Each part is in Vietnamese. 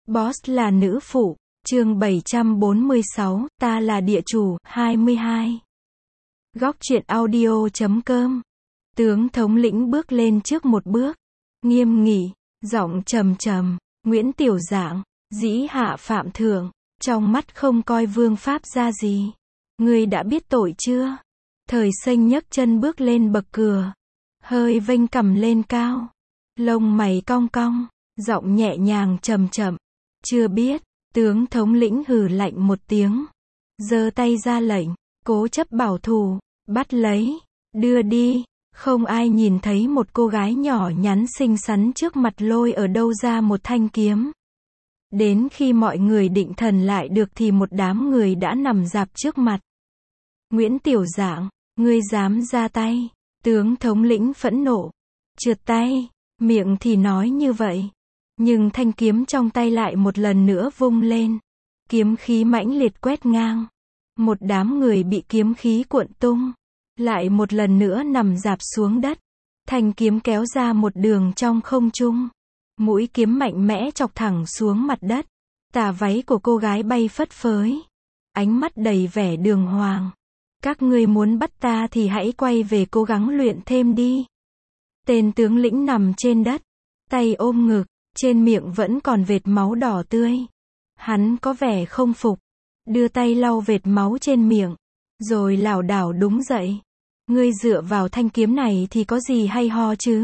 Boss là nữ phụ, chương 746, ta là địa chủ, 22. Góc truyện audio.com. Tướng thống lĩnh bước lên trước một bước, nghiêm nghị, giọng trầm trầm, Nguyễn Tiểu Dạng, dĩ hạ phạm thượng, trong mắt không coi vương pháp ra gì. Ngươi đã biết tội chưa? Thời Xanh nhấc chân bước lên bậc cửa, hơi vênh cằm lên cao, lông mày cong cong, giọng nhẹ nhàng chậm chậm. Chưa biết, tướng thống lĩnh hừ lạnh một tiếng, giơ tay ra lệnh, cố chấp bảo thủ, bắt lấy, đưa đi. Không ai nhìn thấy một cô gái nhỏ nhắn xinh xắn trước mặt lôi ở đâu ra một thanh kiếm. Đến khi mọi người định thần lại được thì một đám người đã nằm rạp trước mặt. Nguyễn Tiểu Dạng, ngươi dám ra tay? Tướng thống lĩnh phẫn nộ, trượt tay, miệng thì nói như vậy, nhưng thanh kiếm trong tay lại một lần nữa vung lên. Kiếm khí mãnh liệt quét ngang. Một đám người bị kiếm khí cuộn tung, lại một lần nữa nằm rạp xuống đất. Thanh kiếm kéo ra một đường trong không trung. Mũi kiếm mạnh mẽ chọc thẳng xuống mặt đất. Tà váy của cô gái bay phất phới. Ánh mắt đầy vẻ đường hoàng. Các ngươi muốn bắt ta thì hãy quay về cố gắng luyện thêm đi. Tên tướng lĩnh nằm trên đất, tay ôm ngực, trên miệng vẫn còn vệt máu đỏ tươi. Hắn có vẻ không phục, đưa tay lau vệt máu trên miệng, rồi lảo đảo đứng dậy. Ngươi dựa vào thanh kiếm này thì có gì hay ho chứ?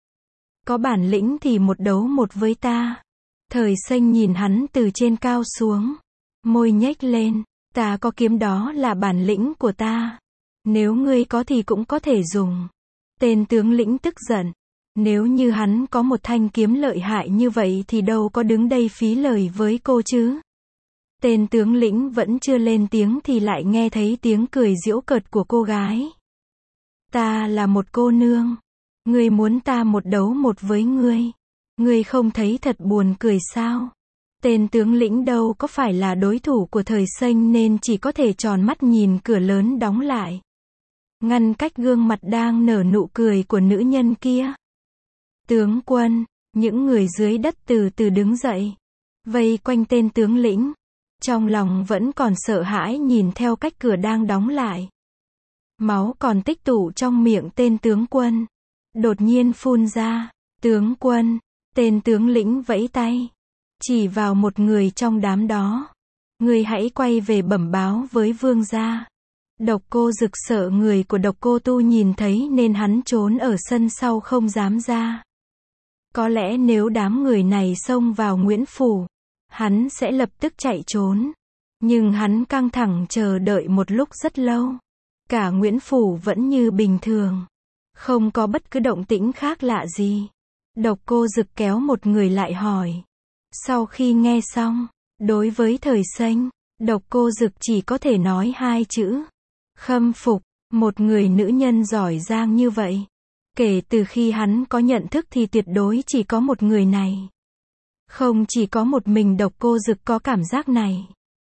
Có bản lĩnh thì một đấu một với ta. Thời Xanh nhìn hắn từ trên cao xuống, môi nhếch lên, ta có kiếm đó là bản lĩnh của ta. Nếu ngươi có thì cũng có thể dùng. Tên tướng lĩnh tức giận, nếu như hắn có một thanh kiếm lợi hại như vậy thì đâu có đứng đây phí lời với cô chứ. Tên tướng lĩnh vẫn chưa lên tiếng thì lại nghe thấy tiếng cười giễu cợt của cô gái. Ta là một cô nương. Ngươi muốn ta một đấu một với ngươi. Ngươi không thấy thật buồn cười sao? Tên tướng lĩnh đâu có phải là đối thủ của Thời Xanh nên chỉ có thể tròn mắt nhìn cửa lớn đóng lại, ngăn cách gương mặt đang nở nụ cười của nữ nhân kia. Tướng quân, những người dưới đất từ từ đứng dậy, vây quanh tên tướng lĩnh. Trong lòng vẫn còn sợ hãi nhìn theo cách cửa đang đóng lại. Máu còn tích tụ trong miệng tên tướng quân, đột nhiên phun ra. Tướng quân, tên tướng lĩnh vẫy tay, chỉ vào một người trong đám đó. Ngươi hãy quay về bẩm báo với vương gia. Độc Cô Dực sợ người của Độc Cô Tu nhìn thấy nên hắn trốn ở sân sau không dám ra. Có lẽ nếu đám người này xông vào Nguyễn Phủ, hắn sẽ lập tức chạy trốn. Nhưng hắn căng thẳng chờ đợi một lúc rất lâu. Cả Nguyễn Phủ vẫn như bình thường, không có bất cứ động tĩnh khác lạ gì. Độc Cô Dực kéo một người lại hỏi. Sau khi nghe xong, đối với Thời Xanh, Độc Cô Dực chỉ có thể nói hai chữ: khâm phục. Một người nữ nhân giỏi giang như vậy, kể từ khi hắn có nhận thức thì tuyệt đối chỉ có một người này. Không chỉ có một mình Độc Cô Dực có cảm giác này,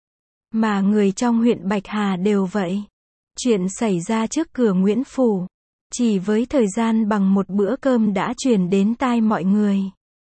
mà người trong huyện Bạch Hà đều vậy. Chuyện xảy ra trước cửa Nguyễn Phủ, chỉ với thời gian bằng một bữa cơm đã truyền đến tai mọi người.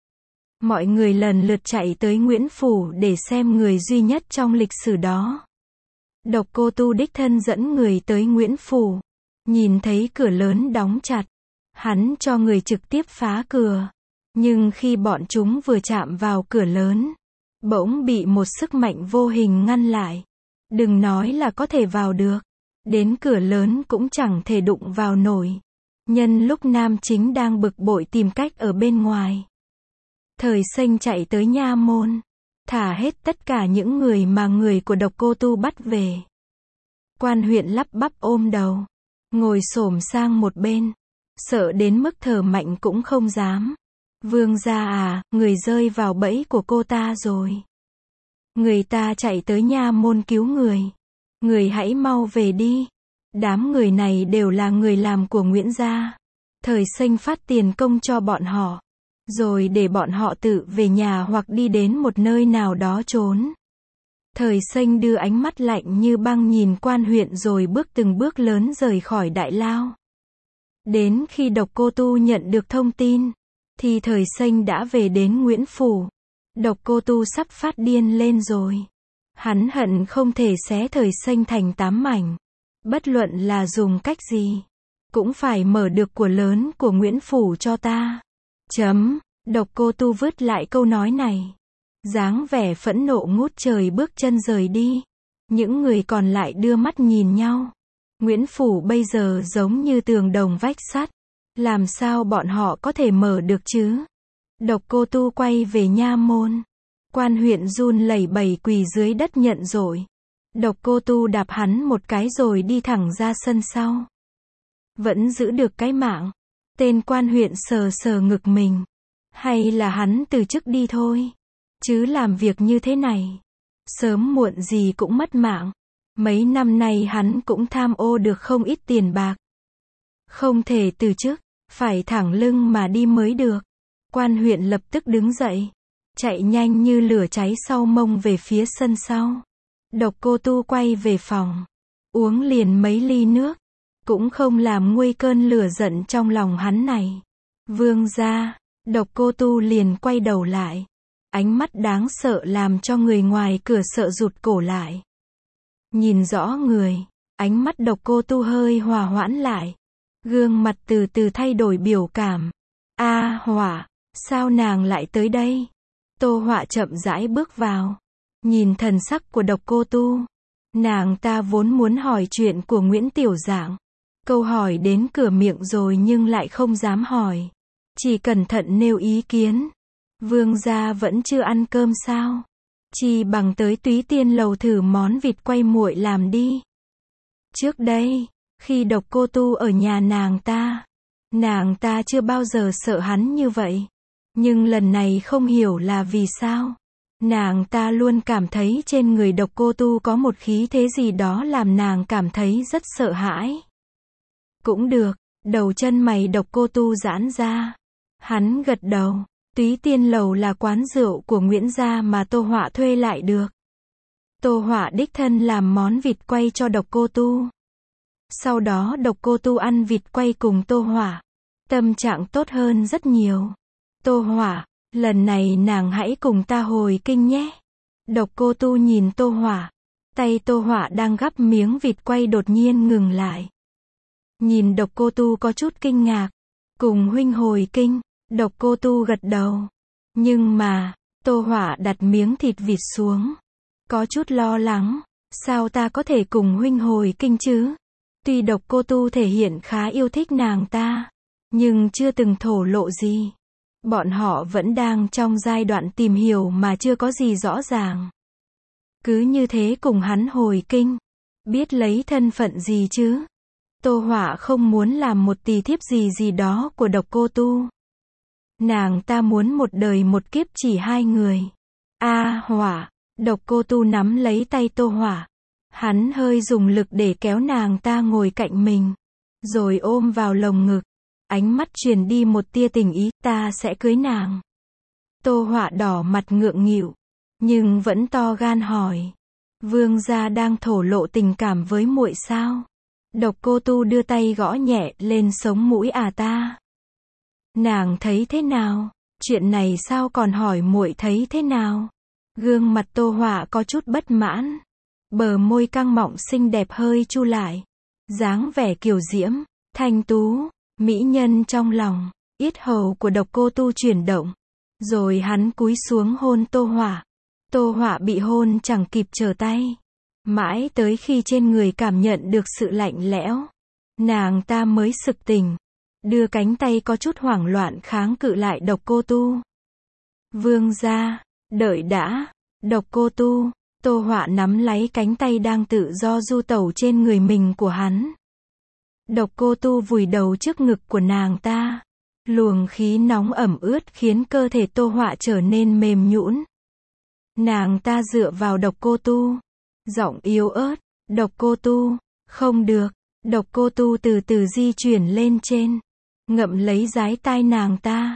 Mọi người lần lượt chạy tới Nguyễn Phủ để xem người duy nhất trong lịch sử đó. Độc Cô Tu đích thân dẫn người tới Nguyễn Phủ. Nhìn thấy cửa lớn đóng chặt, hắn cho người trực tiếp phá cửa. Nhưng khi bọn chúng vừa chạm vào cửa lớn, bỗng bị một sức mạnh vô hình ngăn lại. Đừng nói là có thể vào được, đến cửa lớn cũng chẳng thể đụng vào nổi. Nhân lúc nam chính đang bực bội tìm cách ở bên ngoài, Thời Xanh chạy tới nha môn, thả hết tất cả những người mà người của Độc Cô Tu bắt về. Quan huyện lắp bắp ôm đầu, ngồi xổm sang một bên, sợ đến mức thở mạnh cũng không dám. Vương gia à, người rơi vào bẫy của cô ta rồi. Người ta chạy tới nha môn cứu người. Người hãy mau về đi. Đám người này đều là người làm của Nguyễn gia. Thời Xanh phát tiền công cho bọn họ, rồi để bọn họ tự về nhà hoặc đi đến một nơi nào đó trốn. Thời Xanh đưa ánh mắt lạnh như băng nhìn quan huyện rồi bước từng bước lớn rời khỏi đại lao. Đến khi Độc Cô Tu nhận được thông tin, thì Thời Xanh đã về đến Nguyễn Phủ. Độc Cô Tu sắp phát điên lên rồi. Hắn hận không thể xé thời xanh thành 8 mảnh. Bất luận là dùng cách gì, cũng phải mở được của lớn của Nguyễn Phủ cho ta. Độc Cô Tu vứt lại câu nói này. Dáng vẻ phẫn nộ ngút trời bước chân rời đi. Những người còn lại đưa mắt nhìn nhau. Nguyễn Phủ bây giờ giống như tường đồng vách sắt. Làm sao bọn họ có thể mở được chứ? Độc Cô Tu quay về nha môn. Quan huyện run lẩy bẩy quỳ dưới đất nhận tội. Độc Cô Tu đạp hắn một cái rồi đi thẳng ra sân sau. Vẫn giữ được cái mạng. Tên quan huyện sờ sờ ngực mình. Hay là hắn từ chức đi thôi. Chứ làm việc như thế này, sớm muộn gì cũng mất mạng. Mấy năm nay hắn cũng tham ô được không ít tiền bạc. Không thể từ chức, phải thẳng lưng mà đi mới được. Quan huyện lập tức đứng dậy, chạy nhanh như lửa cháy sau mông về phía sân sau. Độc Cô Tu quay về phòng, uống liền mấy ly nước, cũng không làm nguôi cơn lửa giận trong lòng hắn này. Vương gia, Độc Cô Tu liền quay đầu lại. Ánh mắt đáng sợ làm cho người ngoài cửa sợ rụt cổ lại. Nhìn rõ người, ánh mắt Độc Cô Tu hơi hòa hoãn lại. Gương mặt từ từ thay đổi biểu cảm. Hỏa, sao nàng lại tới đây? Tô Họa chậm rãi bước vào. Nhìn thần sắc của Độc Cô Tu. Nàng ta vốn muốn hỏi chuyện của Nguyễn Tiểu Dạng. Câu hỏi đến cửa miệng rồi nhưng lại không dám hỏi. Chỉ cẩn thận nêu ý kiến. Vương gia vẫn chưa ăn cơm sao? Chỉ bằng tới Túy Tiên lầu thử món vịt quay nguội làm đi. Trước đây, khi Độc Cô Tu ở nhà nàng ta chưa bao giờ sợ hắn như vậy. Nhưng lần này không hiểu là vì sao. Nàng ta luôn cảm thấy trên người Độc Cô Tu có một khí thế gì đó làm nàng cảm thấy rất sợ hãi. Cũng được, đầu chân mày Độc Cô Tu giãn ra. Hắn gật đầu. Túy Tiên lầu là quán rượu của Nguyễn gia mà Tô Họa thuê lại được. Tô Họa đích thân làm món vịt quay cho Độc Cô Tu. Sau đó Độc Cô Tu ăn vịt quay cùng Tô Họa. Tâm trạng tốt hơn rất nhiều. Tô Họa, lần này nàng hãy cùng ta hồi kinh nhé. Độc Cô Tu nhìn Tô Họa. Tay Tô Họa đang gắp miếng vịt quay đột nhiên ngừng lại. Nhìn Độc Cô Tu có chút kinh ngạc. Cùng huynh hồi kinh. Độc Cô Tu gật đầu. Nhưng mà, Tô Họa đặt miếng thịt vịt xuống. Có chút lo lắng. Sao ta có thể cùng huynh hồi kinh chứ? Tuy Độc Cô Tu thể hiện khá yêu thích nàng ta, nhưng chưa từng thổ lộ gì. Bọn họ vẫn đang trong giai đoạn tìm hiểu mà chưa có gì rõ ràng. Cứ như thế cùng hắn hồi kinh. Biết lấy thân phận gì chứ? Tô Họa không muốn làm một tỳ thiếp gì đó của Độc Cô Tu. Nàng ta muốn một đời một kiếp chỉ hai người. Họa, Độc Cô Tu nắm lấy tay Tô Họa. Hắn hơi dùng lực để kéo nàng ta ngồi cạnh mình. Rồi ôm vào lồng ngực. Ánh mắt truyền đi một tia tình ý, ta sẽ cưới nàng. Tô Họa đỏ mặt ngượng nghịu. Nhưng vẫn to gan hỏi. Vương gia đang thổ lộ tình cảm với muội sao? Độc Cô Tu đưa tay gõ nhẹ lên sống mũi ta. Nàng thấy thế nào? Chuyện này sao còn hỏi muội thấy thế nào? Gương mặt Tô Họa có chút bất mãn. Bờ môi căng mọng xinh đẹp hơi chu lại. Dáng vẻ kiều diễm, thanh tú, mỹ nhân trong lòng. Yết hầu của Độc Cô Tu chuyển động. Rồi hắn cúi xuống hôn Tô Họa. Tô Họa bị hôn chẳng kịp trở tay. Mãi tới khi trên người cảm nhận được sự lạnh lẽo, nàng ta mới sực tỉnh. Đưa cánh tay có chút hoảng loạn kháng cự lại Độc Cô Tu. Vương gia, đợi đã. Độc Cô Tu. Tô Họa nắm lấy cánh tay đang tự do du tẩu trên người mình của hắn. Độc Cô Tu vùi đầu trước ngực của nàng ta. Luồng khí nóng ẩm ướt khiến cơ thể Tô Họa trở nên mềm nhũn. Nàng ta dựa vào Độc Cô Tu. Giọng yếu ớt. Độc Cô Tu. Không được. Độc Cô Tu từ từ di chuyển lên trên. Ngậm lấy dái tai nàng ta.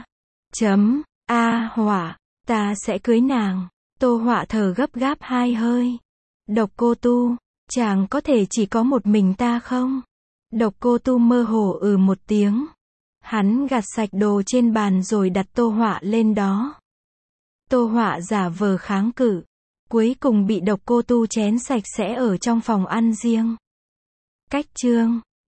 Họa, ta sẽ cưới nàng. Tô Họa thở gấp gáp hai hơi. Độc Cô Tu, chàng có thể chỉ có một mình ta không? Độc Cô Tu mơ hồ một tiếng. Hắn gạt sạch đồ trên bàn rồi đặt Tô Họa lên đó. Tô Họa giả vờ kháng cự. Cuối cùng bị Độc Cô Tu chén sạch sẽ ở trong phòng ăn riêng. Cách chương